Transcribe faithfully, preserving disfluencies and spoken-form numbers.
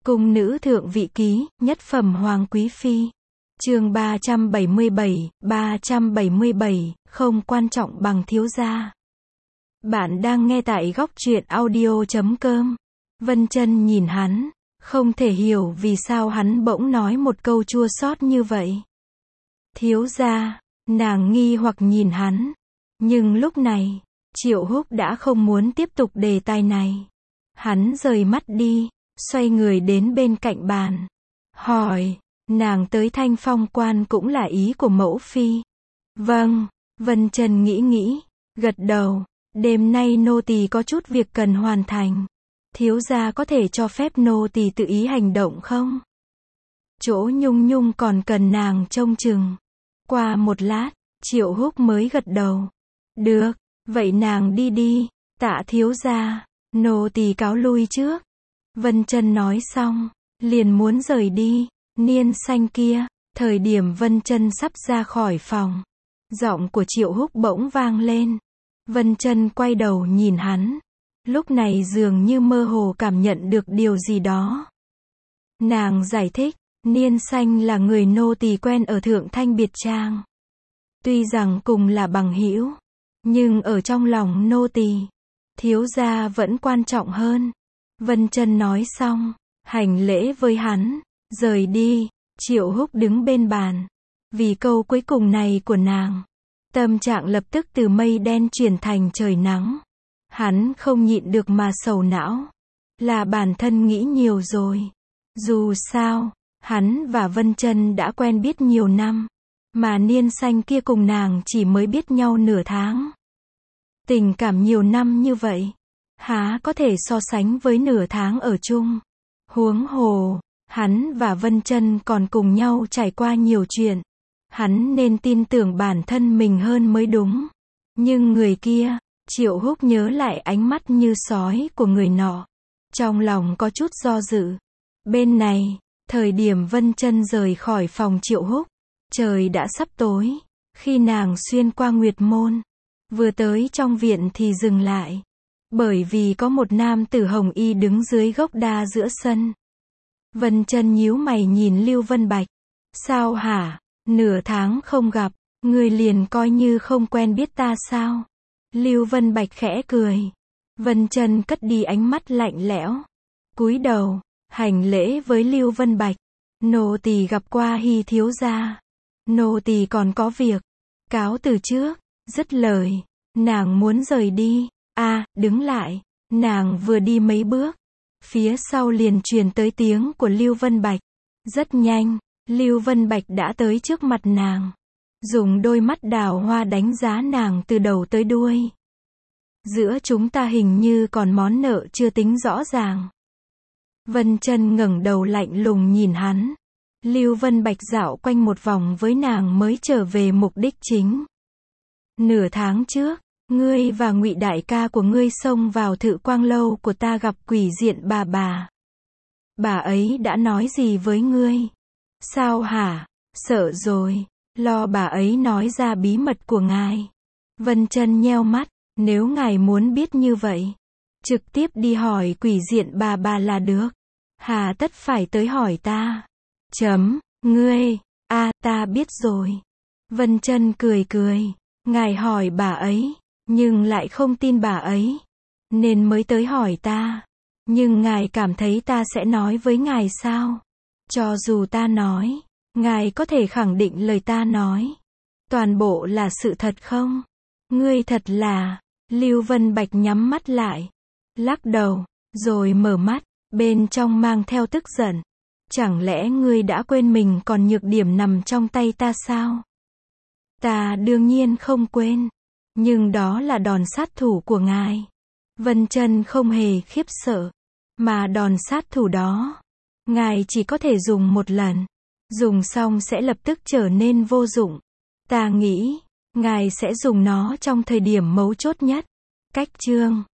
Cung nữ thượng vị ký, nhất phẩm hoàng quý phi. Chương ba trăm bảy mươi bảy, ba trăm bảy mươi bảy, không quan trọng bằng thiếu gia. Bạn đang nghe tại góc truyện audio chấm com. Vân Chân nhìn hắn, không thể hiểu vì sao hắn bỗng nói một câu chua xót như vậy. Thiếu gia, nàng nghi hoặc nhìn hắn. Nhưng lúc này, Triệu Húc đã không muốn tiếp tục đề tài này. Hắn rời mắt đi, xoay người đến bên cạnh bàn. Hỏi, nàng tới Thanh Phong quan cũng là ý của mẫu phi? Vâng, Vân Chân nghĩ nghĩ, gật đầu. Đêm nay nô tỳ có chút việc cần hoàn thành. Thiếu gia có thể cho phép nô tỳ tự ý hành động không? Chỗ Nhung Nhung còn cần nàng trông chừng. Qua một lát, Triệu Húc mới gật đầu. Được, vậy nàng đi đi, Tạ thiếu gia, nô tỳ cáo lui trước. Vân Chân nói xong, liền muốn rời đi. Niên Xanh kia, thời điểm Vân Chân sắp ra khỏi phòng, giọng của Triệu Húc bỗng vang lên. Vân Chân quay đầu nhìn hắn, lúc này dường như mơ hồ cảm nhận được điều gì đó. Nàng giải thích, Niên Xanh là người nô tỳ quen ở Thượng Thanh Biệt Trang. Tuy rằng cùng là bằng hữu, nhưng ở trong lòng nô tỳ, thiếu gia vẫn quan trọng hơn. Vân Chân nói xong, hành lễ với hắn, rời đi. Triệu Húc đứng bên bàn. Vì câu cuối cùng này của nàng, tâm trạng lập tức từ mây đen chuyển thành trời nắng. Hắn không nhịn được mà sầu não. Là bản thân nghĩ nhiều rồi. Dù sao, hắn và Vân Chân đã quen biết nhiều năm, mà Niên Xanh kia cùng nàng chỉ mới biết nhau nửa tháng. Tình cảm nhiều năm như vậy, há có thể so sánh với nửa tháng ở chung. Huống hồ, hắn và Vân Chân còn cùng nhau trải qua nhiều chuyện. Hắn nên tin tưởng bản thân mình hơn mới đúng. Nhưng người kia, Triệu Húc nhớ lại ánh mắt như sói của người nọ. Trong lòng có chút do dự. Bên này, thời điểm Vân Chân rời khỏi phòng Triệu Húc, trời đã sắp tối. Khi nàng xuyên qua Nguyệt Môn, vừa tới trong viện thì dừng lại. Bởi vì có một nam tử hồng y đứng dưới gốc đa giữa sân. Vân Chân nhíu mày nhìn Lưu Vân Bạch. Sao hả? Nửa tháng không gặp, ngươi liền coi như không quen biết ta sao? Lưu Vân Bạch khẽ cười. Vân Chân cất đi ánh mắt lạnh lẽo, cúi đầu, hành lễ với Lưu Vân Bạch. Nô tỳ gặp qua Hy thiếu gia. Nô tỳ còn có việc. Cáo từ trước. Dứt lời, nàng muốn rời đi. A, à, đứng lại. Nàng vừa đi mấy bước, phía sau liền truyền tới tiếng của Lưu Vân Bạch. Rất nhanh, Lưu Vân Bạch đã tới trước mặt nàng, dùng đôi mắt đào hoa đánh giá nàng từ đầu tới đuôi. Giữa chúng ta hình như còn món nợ chưa tính rõ ràng. Vân Chân ngẩng đầu lạnh lùng nhìn hắn. Lưu Vân Bạch dạo quanh một vòng với nàng mới trở về mục đích chính. Nửa tháng trước, ngươi và Ngụy đại ca của ngươi xông vào Thự Quang lâu của ta gặp quỷ diện bà bà. Bà ấy đã nói gì với ngươi? Sao hả? Sợ rồi, lo bà ấy nói ra bí mật của ngài. Vân Chân nheo mắt, nếu ngài muốn biết như vậy, trực tiếp đi hỏi quỷ diện bà bà là được. Hà tất phải tới hỏi ta? Chấm, ngươi, a à, ta biết rồi. Vân Chân cười cười, ngài hỏi bà ấy, nhưng lại không tin bà ấy, nên mới tới hỏi ta. Nhưng ngài cảm thấy ta sẽ nói với ngài sao? Cho dù ta nói, ngài có thể khẳng định lời ta nói toàn bộ là sự thật không? Ngươi thật là... Lưu Vân Bạch nhắm mắt lại, lắc đầu, rồi mở mắt, bên trong mang theo tức giận. Chẳng lẽ ngươi đã quên mình còn nhược điểm nằm trong tay ta sao? Ta đương nhiên không quên, nhưng đó là đòn sát thủ của ngài. Vân Chân không hề khiếp sợ, mà đòn sát thủ đó, ngài chỉ có thể dùng một lần, dùng xong sẽ lập tức trở nên vô dụng. Ta nghĩ, ngài sẽ dùng nó trong thời điểm mấu chốt nhất. Cách chương